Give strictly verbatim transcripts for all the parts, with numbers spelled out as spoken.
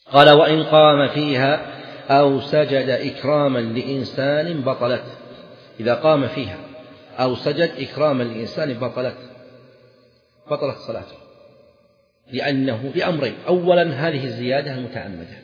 قال وإن قام فيها أو سجد إكراما لإنسان بطلت. إذا قام فيها أو سجد إكراما لإنسان بطلت بطلت صلاته، لأنه بأمرين: أولا هذه الزيادة المتعمدة،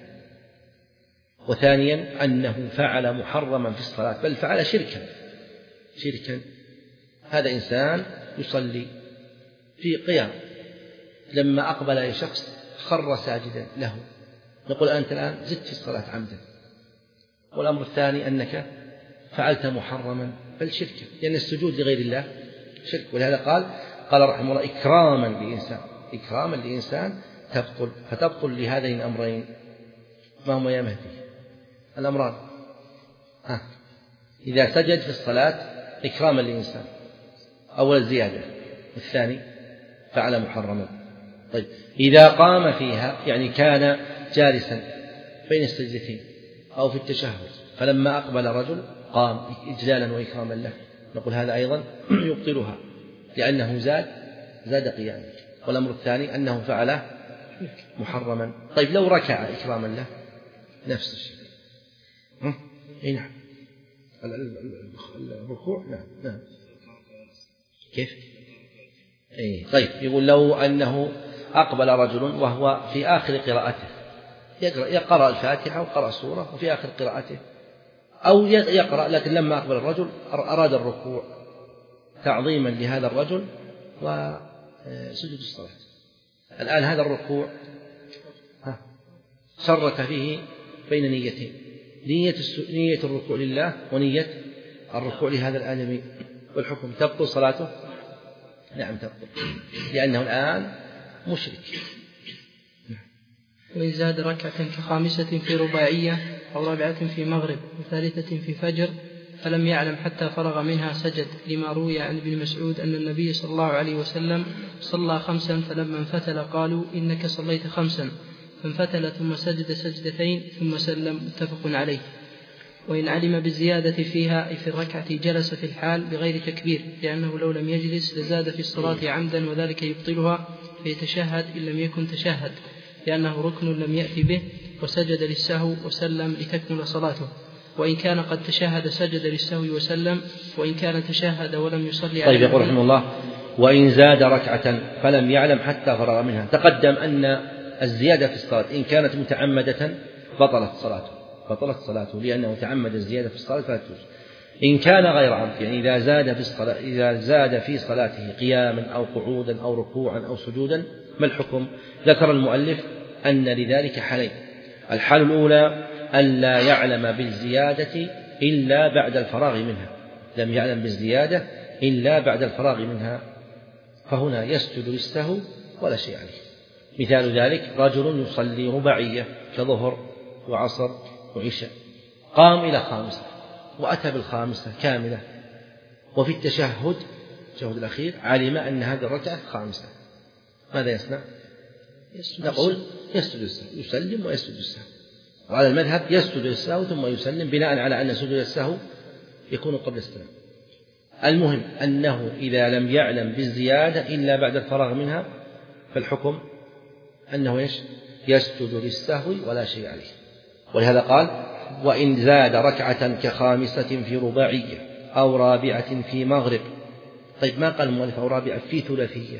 وثانيا أنه فعل محرما في الصلاة، بل فعل شركا شركا هذا إنسان يصلي في قيام، لما أقبل أي شخص خر ساجدا له، نقول أنت الآن زدت في الصلاة عمدا. والأمر الثاني أنك فعلت محرما بل شركا، لأن السجود لغير الله شرك. ولهذا قال قال رحمه الله إكراما لإنسان، إكراما لإنسان تبطل، فتبطل لهذين الأمرين. ما هما يا مهدي؟ الأمران: ها إذا سجد في الصلاة إكراما لإنسان، أول الزيادة، والثاني فعل محرما. طيب إذا قام فيها يعني كان جالسا بين السجدتين أو في التشهد، فلما أقبل رجل قام إجلالا وإكراما له، نقول هذا أيضا يبطلها، لأنه زاد زاد قياما. والأمر الثاني أنه فعل محرما. طيب لو ركع إكراما له نفس الشيء. اي نعم، الركوع نعم نعم كيف؟ اي طيب يقول لو أنه أقبل رجل وهو في آخر قراءته، يقرأ يقرأ الفاتحة وقرأ سورة وفي آخر قراءته، أو يقرأ لكن لما أقبل الرجل أراد الركوع تعظيما لهذا الرجل وسجود الصلاة. الآن هذا الركوع شرك فيه بين نيتين: نية نية الركوع لله ونية الركوع لهذا الآدمي، والحكم تبطل صلاته؟ نعم تبطل، لأنه الآن مشرك. وإن زاد ركعة كخامسة في رباعية أو رابعة في مغرب وثالثة في فجر فلم يعلم حتى فرغ منها سجد، لما روي عن ابن مسعود أن النبي صلى الله عليه وسلم صلى خمسا فلما انفتل قالوا إنك صليت خمسا، فانفتل ثم سجد سجدتين ثم سلم، متفق عليه. وإن علم بالزيادة فيها أي في الركعة جلس في الحال بغير تكبير، لأنه لو لم يجلس لزاد في الصلاة عمدا وذلك يبطلها، فيتشهد إن لم يكن تشهد، لأنه ركن لم يأتي به، وسجد للسهو وسلم لتكمل صلاته. وإن كان قد تشهد سجد للسهو وسلم، وإن كان تشهد ولم يصلي عليه. طيب يقول رحمه الله وإن زاد ركعة فلم يعلم حتى فرغ منها. تقدم أن الزيادة في الصلاة إن كانت متعمدة بطلت صلاته بطلت صلاته لأنه تعمد الزيادة في الصلاة فلا تجوز. إن كان غير عمد، يعني إذا زاد في الصلاة إذا زاد في صلاته قياما أو قعودا أو ركوعا أو سجودا، ما الحكم؟ ذكر المؤلف أن لذلك حالين: الحالة الأولى ألا يعلم بالزيادة إلا بعد الفراغ منها، لم يعلم بالزيادة إلا بعد الفراغ منها، فهنا يسجد للسهو ولا شيء عليه. مثال ذلك رجل يصلي رباعية كظهر وعصر وعشاء، قام إلى خامسة وأتى بالخامسة كاملة، وفي التشهد التشهد الأخير علم أن هذه الركعة خامسة، ماذا يصنع؟ نقول يسجد السهو، يسلم ويسجد السهو. وعلى المذهب يسجد السهو ثم يسلم، بناء على أن سجود السهو يكون قبل السلام. المهم أنه إذا لم يعلم بالزيادة إلا بعد الفراغ منها فالحكم أنه يسجد للسهو ولا شيء عليه. ولهذا قال وإن زاد ركعة كخامسة في رباعية أو رابعة في مغرب. طيب ما قال المؤلف أو رابعة في ثلاثية؟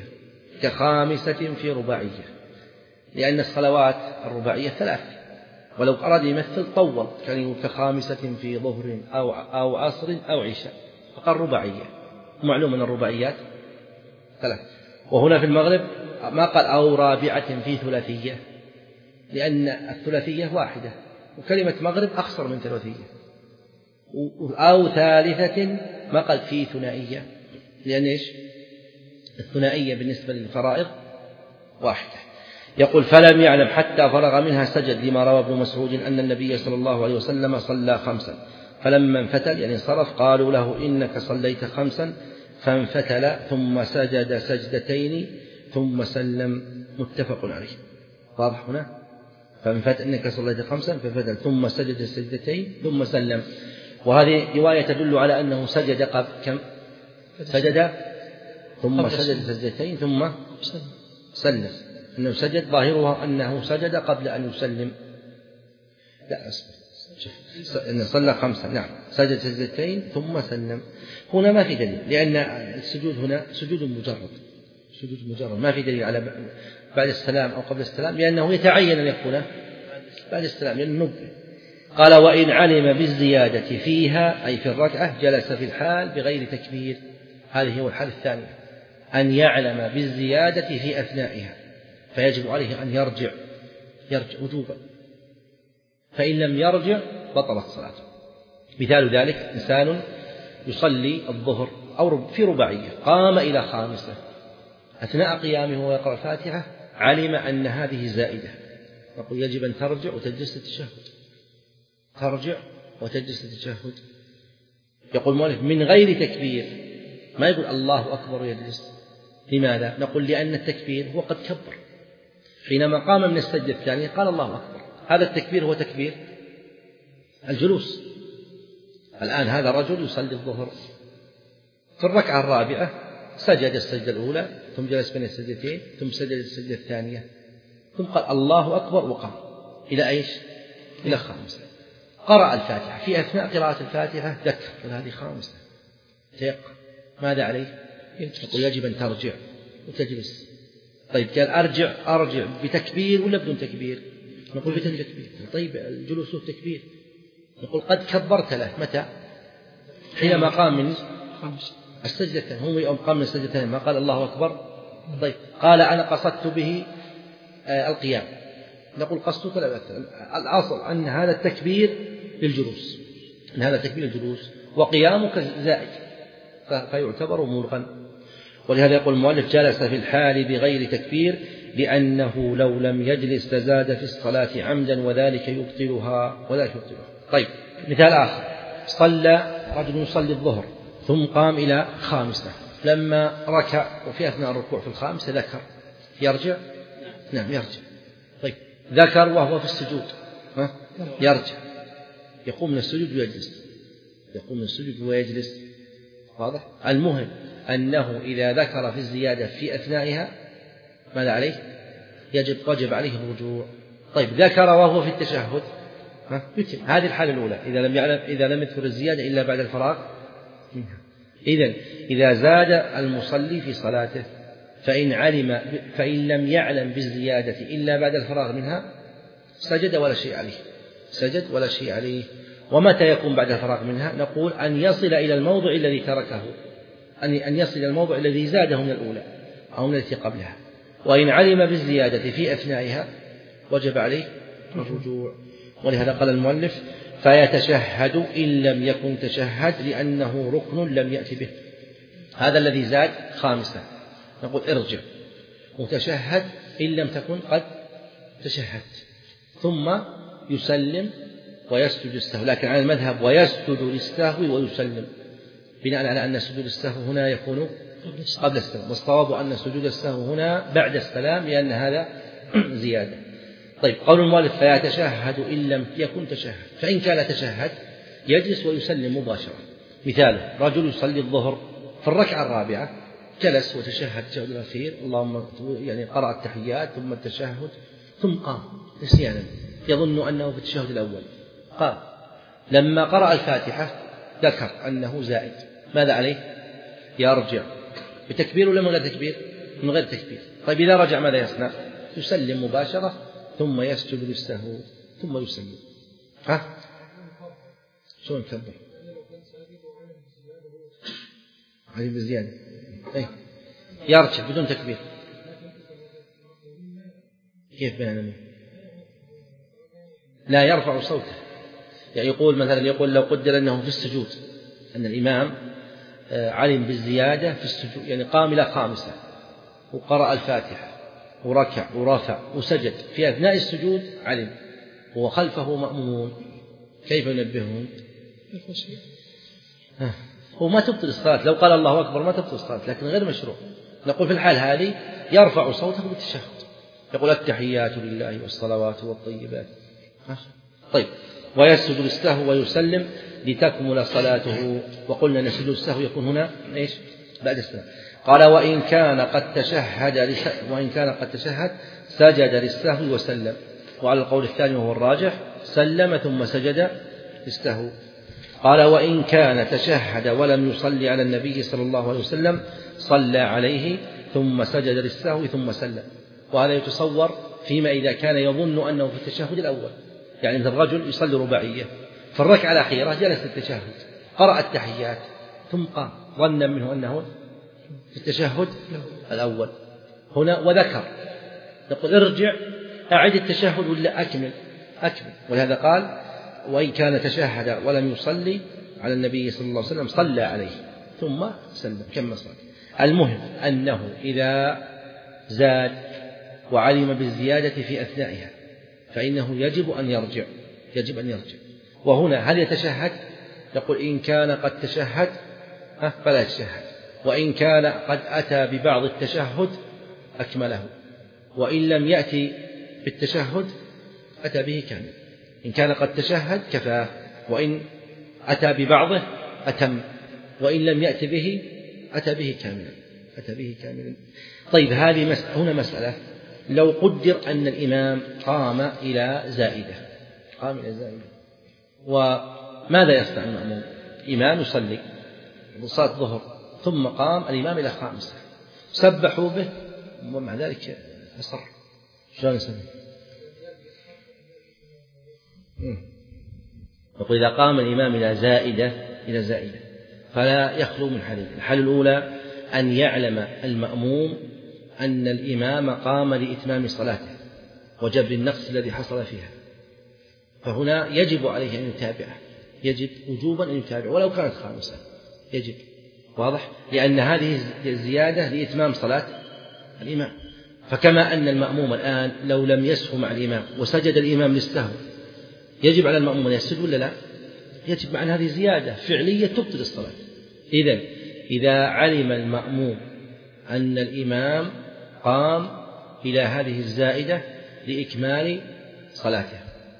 كخامسة في رباعية، لأن الصلوات الرباعية ثلاث، ولو أراد يمثل طول كان يقول كخامسة في ظهر أو, أو عصر أو عشاء، فقال رباعية. معلوم أن الرباعيات ثلاث. وهنا في المغرب ما قال أو رابعة في ثلاثية، لأن الثلاثية واحدة، وكلمة مغرب أخصر من ثلاثية. أو ثالثة ما قال في ثنائية، لأن إيش؟ الثنائية بالنسبة للفرائض واحدة. يقول فلم يعلم حتى فرغ منها سجد، لما روى ابن مسعود أن النبي صلى الله عليه وسلم صلى خمسا فلما انفتل يعني انصرف قالوا له إنك صليت خمسا، فانفتل ثم سجد سجدتين ثم سلم، متفق عليه. واضح هنا؟ فانفتل إنك صليت خمسا فانفتل ثم سجد السجدتين ثم سلم. وهذه رواية تدل على أنه سجد قبل كم؟ سجد ثم سجد سجدتين ثم سلم، أنه سجد، ظاهرها أنه سجد قبل أن يسلم لا أصبر، إن صلى خمسة، نعم، سجد سجدتين ثم سلم. هنا ما في دليل، لأن السجود هنا سجود مجرد، سجود مجرد، ما في دليل على بعد السلام أو قبل السلام، لأنه يتعين أن يكون بعد السلام، لأنه نبه. قال وإن علم بالزيادة فيها أي في الركعة جلس في الحال بغير تكبير. هذه هو الحال الثانية، أن يعلم بالزيادة في أثنائها، فيجب عليه أن يرجع يرجع وجوبا، فإن لم يرجع بطلت صلاته. مثال ذلك إنسان يصلي الظهر أو في رباعية، قام إلى خامسة، أثناء قيامه ويقرأ الفاتحة علم أن هذه زائدة، نقول يجب أن ترجع وتجلس التشهد، ترجع وتجلس التشهد. يقول المؤلف من غير تكبير، ما يقول الله أكبر ويجلس. لماذا؟ نقول لأن التكبير هو قد كبر، حينما قام من السجدة الثانية قال الله أكبر، هذا التكبير هو تكبير الجلوس. الآن هذا رجل يصلي الظهر، في الركعة الرابعة سجد السجدة الأولى ثم جلس بين السجدتين ثم سجد السجدة الثانية ثم قال الله أكبر وقام إلى إيش؟ إلى خامسة. قرأ الفاتحة، في أثناء قراءة الفاتحة ذكر هذه خامسة، تيقن، ماذا عليه؟ يقول يجب أن ترجع وتجلس. طيب قال أرجع أرجع بتكبير ولا بدون تكبير؟ نقول بدون تكبير. طيب الجلوس تكبير، نقول قد كبرت له متى؟ حينما قام من السجدة، هو يوم قام من السجدتين ما قال الله أكبر. طيب قال أنا قصدت به القيام، نقول قصدك لا بأس. الأصل أن هذا التكبير للجلوس، أن هذا تكبير الجلوس وقيامك زائد فيعتبر مرغا. ولهذا يقول المؤلف جلس في الحال بغير تكبير لأنه لو لم يجلس لزاد في الصلاة عمدا وذلك يبطلها وذلك يبطلها. طيب مثال آخر، صلى رجل يصلي الظهر ثم قام إلى خامسة، لما ركع وفي أثناء الركوع في الخامسة ذكر، يرجع؟ نعم يرجع. طيب ذكر وهو في السجود، ها؟ يرجع، يقوم من السجود ويجلس، يقوم من السجود ويجلس، واضح؟ المهم أنه إذا ذكر في الزيادة في أثنائها ماذا عليه؟ يجب وجب عليه الرجوع. طيب ذكر وهو في التشهد، ها؟ يتم. هذه الحالة الأولى، إذا لم يعلم إذا لم يذكر الزيادة إلا بعد الفراغ منها. إذن إذا زاد المصلي في صلاته فإن علم فإن لم يعلم بالزيادة إلا بعد الفراغ منها سجد ولا شيء عليه، سجد ولا شيء عليه. ومتى يكون بعد الفراغ منها؟ نقول أن يصل إلى الموضع الذي تركه، أن يصل إلى الموضع الذي زاده من الأولى أو من التي قبلها. وإن علم بالزيادة في أثنائها وجب عليه الرجوع. ولهذا قال المؤلف فيتشهد إن لم يكن تشهد لأنه ركن لم يأتي به. هذا الذي زاد خامسة، نقول ارجع وتشهد إن لم تكن قد تشهدت، ثم يسلم ويسجد السهو، لكن على المذهب ويسجد للسهو ويسلم، بناء على أن سجود السهو هنا يكون قبل السلام، والصواب أن سجود السهو هنا بعد السلام لأن هذا زيادة. طيب قول المؤلف فيتشهد إن لم يكن تشهد، فإن كان تشهد يجلس ويسلم مباشرة. مثاله رجل يصلي الظهر في الركعة الرابعة جلس وتشهد التشهد الأخير، اللهم يعني قرأ التحيات ثم التشهد ثم قام نسيانا يظن أنه في التشهد الأول، قام لما قرأ الفاتحة ذكر أنه زائد، ماذا عليه؟ يرجع بتكبير ولا من غير تكبير؟ من غير تكبير. طيب إذا رجع ماذا يصنع؟ يسلم مباشرة ثم يسجد للسهو ثم يسلم. ها؟ شو نكبر؟ هذه بالزيادة. أي يرجع بدون تكبير. كيف بيننا؟ لا يرفع صوته، يعني يقول مثلا يقول لو قدر أنه في السجود أن الإمام علم بالزيادة في السجود، يعني قام إلى خامسة وقرأ الفاتحة وركع ورفع وسجد في أثناء السجود علم وخلفه مأمومون، كيف ينبهون؟ هو ما تبطل الصلاة، لو قال الله أكبر ما تبطل الصلاة، لكن غير مشروع. نقول في الحال هذه يرفع صوته بالتشهد، يقول التحيات لله والصلوات والطيبات. طيب ويسجد للسهو ويسلم لتكمل صلاته. وقلنا أن سجود السهو يكون هنا إيش؟ بعد السلام. قال وإن كان قد تشهد وإن كان قد تشهد سجد للسهو وسلم. وعلى القول الثاني وهو الراجح سلم ثم سجد للسهو. قال وإن كان تشهد ولم يصلي على النبي صلى الله عليه وسلم صلى عليه ثم سجد للسهو ثم سلم. وهذا يتصور فيما إذا كان يظن أنه في التشهد الأول، يعني مثل الرجل يصلي رباعية في الركعة الأخيرة جلس التشهد قرأ التحيات ثم قام ظنا منه أنه في التشهد الأول هنا وذكر، نقول ارجع أعد التشهد ولا أكمل أكمل. ولهذا قال وإن كان تشهد ولم يصلي على النبي صلى الله عليه وسلم صلى عليه ثم سلم كما صلى. المهم أنه إذا زاد وعلم بالزيادة في أثنائها فإنه يجب أن يرجع يجب أن يرجع. وهنا هل يتشهد؟ يقول إن كان قد تشهد فلا يتشهد، وإن كان قد أتى ببعض التشهد أكمله، وإن لم يأتي بالتشهد أتى به كامل. إن كان قد تشهد كفاه، وإن أتى ببعضه أتم، وإن لم يأتي به أتى به كاملا أتى به كاملا. طيب هذه مسألة. هنا مسألة لو قدر أن الإمام قام إلى زائدة قام إلى زائدة وماذا يصنع المأموم؟ إمام يصلي صلاة الظهر ثم قام الإمام إلى خامسة سبحوا به ومع ذلك أصر، شلون يسمي؟ نقول إذا قام الإمام إلى زائدة إلى زائدة فلا يخلو من حالين. الحالة الأولى أن يعلم المأموم أن الإمام قام لإتمام صلاته وجبر النقص الذي حصل فيها، فهنا يجب عليه أن يتابعه، يجب وجوبا أن يتابعه ولو كانت خامسة يجب، واضح؟ لأن هذه الزيادة لإتمام صلاة الإمام. فكما أن المأموم الآن لو لم يسهو مع الإمام وسجد الإمام للسهو يجب على المأموم أن يسجد ولا لا؟ يجب، مع هذه زيادة فعلية تبطل الصلاة. إذن إذا علم المأموم أن الإمام قام إلى هذه الزائدة لإكمال صلاته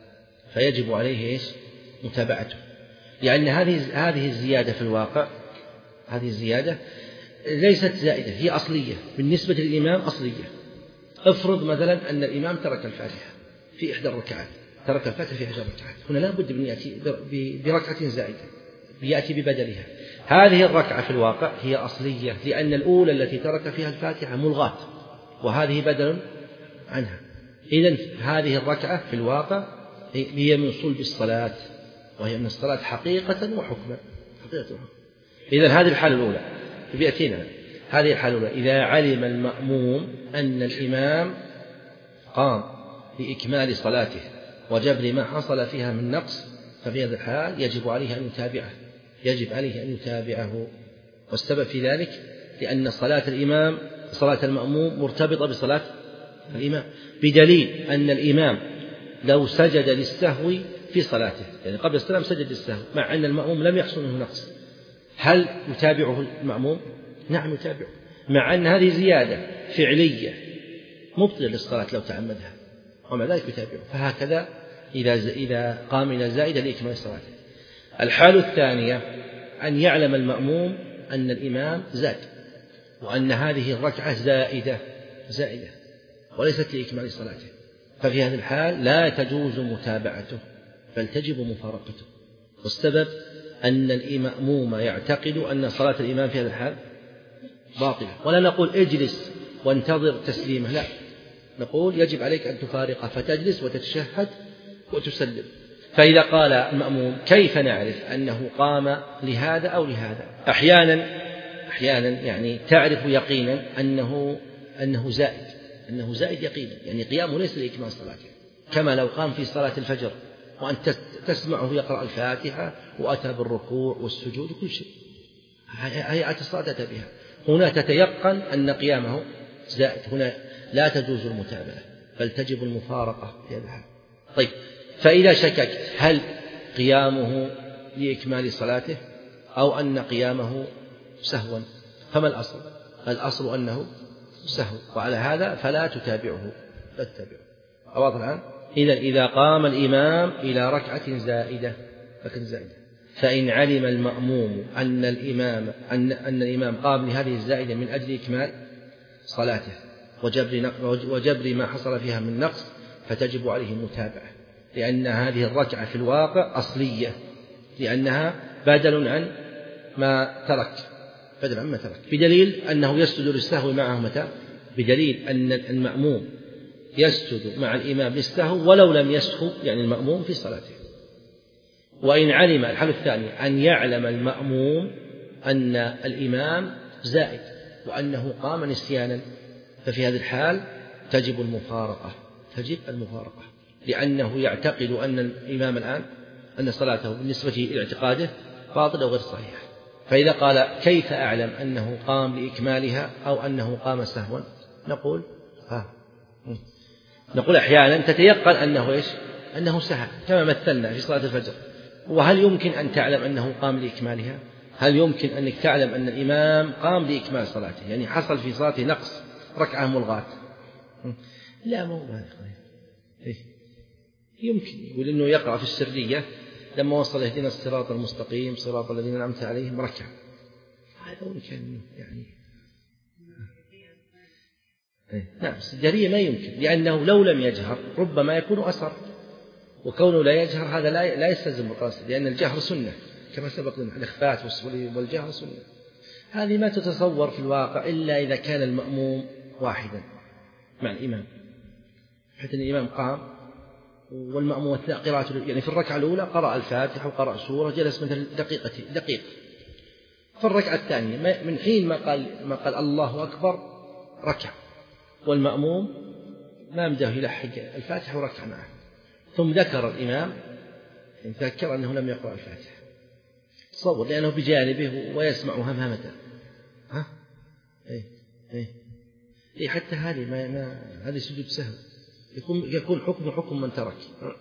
فيجب عليه إيش؟ متابعته، لأن هذه هذه الزيادة في الواقع هذه الزيادة ليست زائدة، هي أصلية بالنسبة للإمام أصلية. افرض مثلا أن الإمام ترك الفاتحة في إحدى الركعات ترك الفاتحة في إحدى الركعات، هنا لا بد من يأتي بركعة زائدة يأتي ببدلها. هذه الركعة في الواقع هي أصلية لأن الأولى التي ترك فيها الفاتحة ملغاة وهذه بدل عنها. إذن هذه الركعة في الواقع هي من صلب الصلاة وهي من الصلاة حقيقة وحكما حقيقة وحكما. إذن هذه الحالة الأولى بيأتينا هذه الحالة الأولى إذا علم المأموم أن الإمام قام لإكمال صلاته وجبر ما حصل فيها من نقص، ففي هذا الحال يجب عليه أن يتابعه يجب عليه أن يتابعه. والسبب في ذلك لأن صلاة الإمام صلاة المأموم مرتبطة بصلاة الإمام، بدليل أن الإمام لو سجد للسهو في صلاته يعني قبل السلام سجد للسهو مع أن المأموم لم يحصل منه نقص، هل يتابعه المأموم؟ نعم يتابعه، مع أن هذه زيادة فعلية مبطلة للصلاة لو تعمدها ومع ذلك يتابعه. فهكذا إذا إذا قام إلى زائدة لإكمال صلاته. الحالة الثانية أن يعلم المأموم أن الإمام زاد وأن هذه الركعة زائدة زائدة وليست لإكمال صلاته، ففي هذه الحال لا تجوز متابعته بل تجب مفارقته. والسبب أن المأموم يعتقد أن صلاة الإمام في هذا الحال باطلة، ولا نقول اجلس وانتظر تسليمه، لا، نقول يجب عليك أن تفارقه فتجلس وتتشهد وتسلم. فإذا قال المأموم كيف نعرف أنه قام لهذا أو لهذا؟ أحيانا أحيانا يعني تعرف يقينا أنه أنه زائد أنه زائد يقينا، يعني قيامه ليس لإكمال صلاته، كما لو قام في صلاة الفجر وأن تسمعه يقرأ الفاتحة وأتى بالركوع والسجود وكل شيء، هيئة الصلاة أتى بها، هنا تتيقن أن قيامه زائد، هنا لا تجوز المتابعة بل تجب المفارقة في هذا الحال. طيب، فإذا شككت هل قيامه لإكمال صلاته أو أن قيامه سهوا فما الأصل؟ الأصل أنه سهو، وعلى هذا فلا تتابعه لا تتابعه. واضح الآن؟ إذا إذا قام الإمام إلى ركعة زائدة ركعة زائدة فإن علم المأموم أن الإمام أن أن الإمام قام لهذه الزائدة من أجل إكمال صلاته وجبر وجبر ما حصل فيها من نقص فتجب عليه المتابعة. لأن هذه الركعة في الواقع أصلية، لأنها بدل عن ما ترك، بدل عن ما ترك، بدليل أنه يسجد للسهو معه متى؟ بدليل أن المأموم يسجد مع الإمام للسهو ولو لم يسهو، يعني المأموم في صلاته. وإن علم، الحال الثاني أن يعلم المأموم أن الإمام زائد وأنه قام نسيانا، ففي هذه الحال تجب المفارقة، تجب المفارقة، لأنه يعتقد أن الإمام الآن أن صلاته بالنسبة إلى اعتقاده باطلة وغير صحيحة. فإذا قال كيف أعلم أنه قام لإكمالها أو أنه قام سهوا؟ نقول ها نقول أحيانا تتيقن أنه إيش؟ أنه سهى، كما مثلنا في صلاة الفجر. وهل يمكن أن تعلم أنه قام لإكمالها؟ هل يمكن أنك تعلم أن الإمام قام لإكمال صلاته، يعني حصل في صلاته نقص ركعة ملغاة؟ لا، مو هذا. يمكن يقول إنه يقرأ في السرية لما وصل اهدنا الصراط المستقيم صراط الذين أنعمت عليهم ركع، هذا يمكن يعني نعم. السجارية ما يمكن، لأنه لو لم يجهر ربما يكون أسر، وكونه لا يجهر هذا لا يستلزم القصد، لأن الجهر سنة كما سبق لنا، الإخفاء والجهر سنة. هذه ما تتصور في الواقع إلا إذا كان المأموم واحدا مع الإمام، حتى الإمام قام والمأموم أثناء قراءته، يعني في الركعة الأولى قرأ الفاتحة وقرأ سورة، جلس مثل دقيقة دقيقة. في الركعة الثانية من حين ما قال ما قال الله أكبر ركع، والمأموم ما مده يلحق الفاتحة وركع معه، ثم ذكر الإمام ذكر أنه لم يقرأ الفاتحة، تصور لأنه بجانبه ويسمع همهمته. ها إيه إيه إيه حتى هذه ما, ما هذه سجود سهو، يكون يكون حكم حكم من ترك.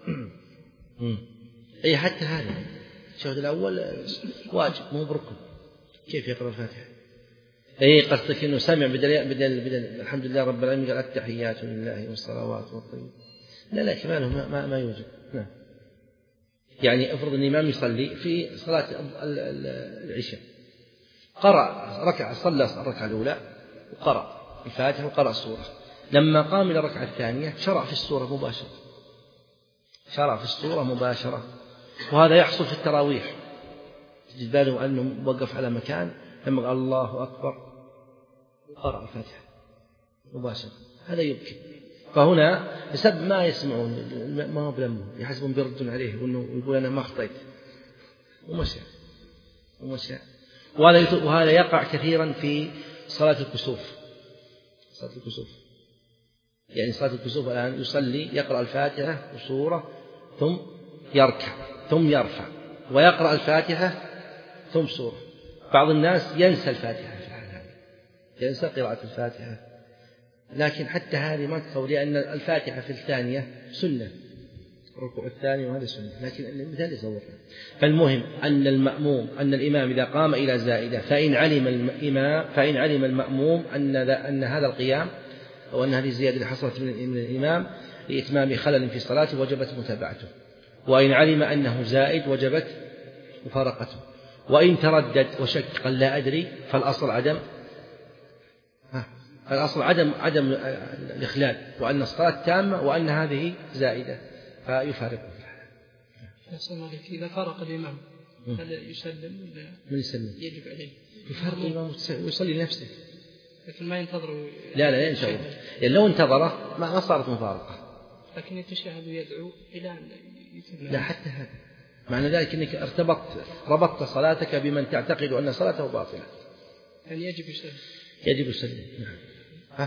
أي حتى هذه الشهد الأول واجب مو بركن، كيف يقرأ الفاتحة؟ أي قصدك إنه سمع بدل بدل بدل الحمد لله رب العالمين قال التحيات لله والصلوات والطيب، لا لا كماله ما ما, ما يوجد. نعم. يعني افرض ان الإمام يصلي في صلاة العشاء، قرأ ركعة، صلى الركعة الأولى وقرأ الفاتحة وقرأ السورة، لما قام إلى الركعة الثانية شرع في السورة مباشرة، شرع في السورة مباشرة. وهذا يحصل في التراويح، تجد باله أنه وقف على مكان لما قال الله أكبر قرأ الفاتحة مباشرة، هذا يمكن. فهنا بسبب ما يسمعون ما هو بلمه، يحسبون بيردون عليه وإنه يقول أنا ما أخطيت ومشى ومشى. وهذا يقع كثيرا في صلاة الكسوف، صلاة الكسوف يعني صلاة الكسوف الآن يصلي يقرأ الفاتحة وسورة ثم يركع ثم يرفع ويقرأ الفاتحة ثم سورة. بعض الناس ينسى الفاتحة في الحال هذه، ينسى قراءة الفاتحة، لكن حتى هذه ما تقول، لأن الفاتحة في الثانية سنة، الركوع الثاني وهذا سنة، لكن المثال يصورنا. فالمهم أن المأموم أن الإمام إذا قام إلى زائدة فإن علم الإمام فإن علم المأموم أن أن هذا القيام أو أن هذه الزيادة اللي حصلت من الإمام لإتمام خلل في صلاته وجبت متابعته، وإن علم أنه زائد وجبت مفارقته، وإن تردد وشك قال لا أدري فالأصل عدم الأصل عدم عدم الإخلال، وأن الصلاة تامة وأن هذه زائدة فيفارقه. إذا فارق الإمام هل يسلم ولا من يسلم؟ يجب عليه يفارق الإمام ويصلي لنفسه، لكن ما ينتظر. لا لا ينتظر، يعني لو انتظره ما صارت مفارقة، لكن يتشهد ويدعو إلى أن يتم. لا حتى هذا معنى ذلك أنك ارتبطت ربطت صلاتك بمن تعتقد أن صلاته باطلة، يعني يجب يسلم. يجب يسلم. نعم. ها؟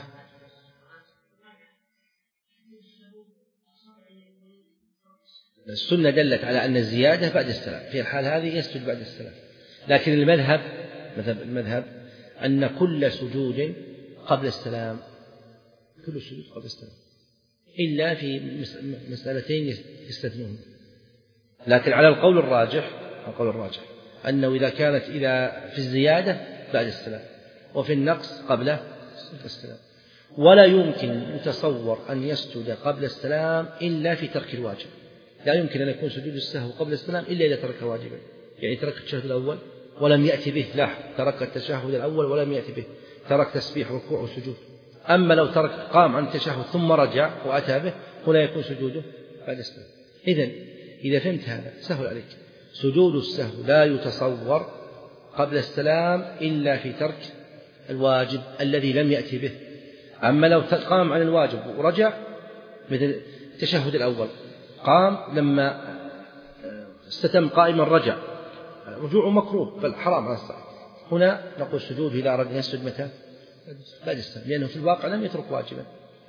السنة دلت على أن الزيادة بعد السلام، في الحال هذه يسجد بعد السلام، لكن المذهب مذهب المذهب أن كل سجود قبل السلام، كل سجود قبل السلام إلا في مسألتين يستثنون. لكن على القول الراجح القول الراجح أنه إذا كانت إذا في الزيادة بعد السلام وفي النقص قبل السلام، ولا يمكن يتصور أن يسجد قبل السلام إلا في ترك الواجب، لا يمكن أن يكون سجود السهو قبل السلام إلا إذا ترك واجبا، يعني ترك التشهد الأول ولم يأتي به، لا ترك التشهد الأول ولم يأتي به، ترك تسبيح ركوع وسجود. أما لو ترك قام عن التشهد ثم رجع وأتى به هنا يكون سجوده بعد السلام. إذن إذا فهمت هذا سهل عليك. سجود السهو لا يتصور قبل السلام إلا في ترك الواجب الذي لم يأتي به. أما لو قام عن الواجب ورجع، مثل التشهد الأول، قام لما استتم قائما رجع، رجوع مكروه بل حرام على الصلاة، هنا نقول السجود إذا أراد أن يسجد متى؟ بعد السلام، لأنه في الواقع لم يترك واجبا.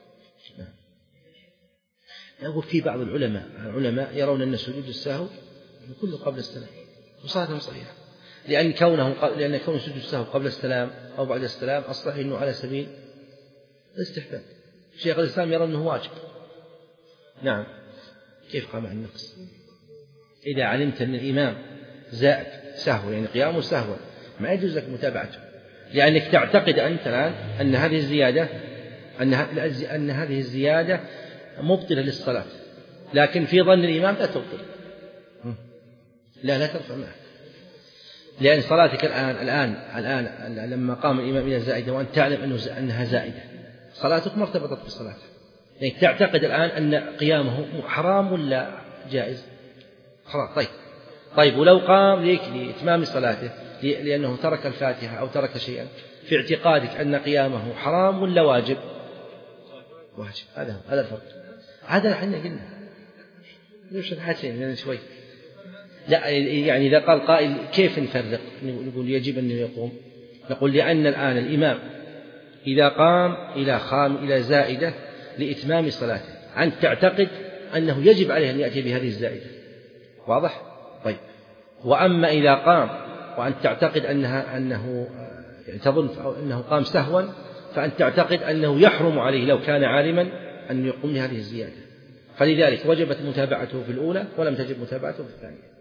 يقول في بعض العلماء العلماء يرون أن سجود السهو كله قبل السلام وصلاة صحيحة، لأن كونه لأن كون سجود السهو قبل السلام أو بعد السلام أصلا إنه على سبيل الاستحباب. شيخ الإسلام يرى أنه واجب. نعم. كيف قام عن النقص؟ إذا علمت أن الإمام زائد سهو يعني قيامه سهوا ما يجوز لك متابعته، لأنك تعتقد أنت الآن أن هذه الزيادة أن أن هذه الزيادة مبطلة للصلاة، لكن في ظن الإمام لا تبطل، لا لا ترفع معه، لأن صلاتك الآن الآن الآن لما قام الإمام إلى الزائدة وأنت تعلم أنه أنها زائدة، صلاتك مرتبطة بالصلاة، يعني تعتقد الآن أن قيامه حرام ولا جائز؟ حرام. طيب طيب ولو قام ليك لإتمام صلاته لأنه ترك الفاتحة أو ترك شيئا، في اعتقادك أن قيامه حرام ولا واجب؟ واجب. هذا هذا الفرق. هذا احنا قلنا ليش الحاجتين يعني شوي. لا يعني إذا قال قائل كيف نفرق؟ نقول يجب أن يقوم، نقول لأن الآن الإمام إذا قام إلى خام إلى زائدة لإتمام صلاته أنت تعتقد أنه يجب عليه أن يأتي بهذه الزائدة، واضح؟ طيب وأما إذا قام وأنت تعتقد أنها أنه تظن أنه قام سهوا، فأنت تعتقد أنه يحرم عليه لو كان عالما أن يقوم بهذه الزيادة، فلذلك وجبت متابعته في الأولى ولم تجب متابعته في الثانية.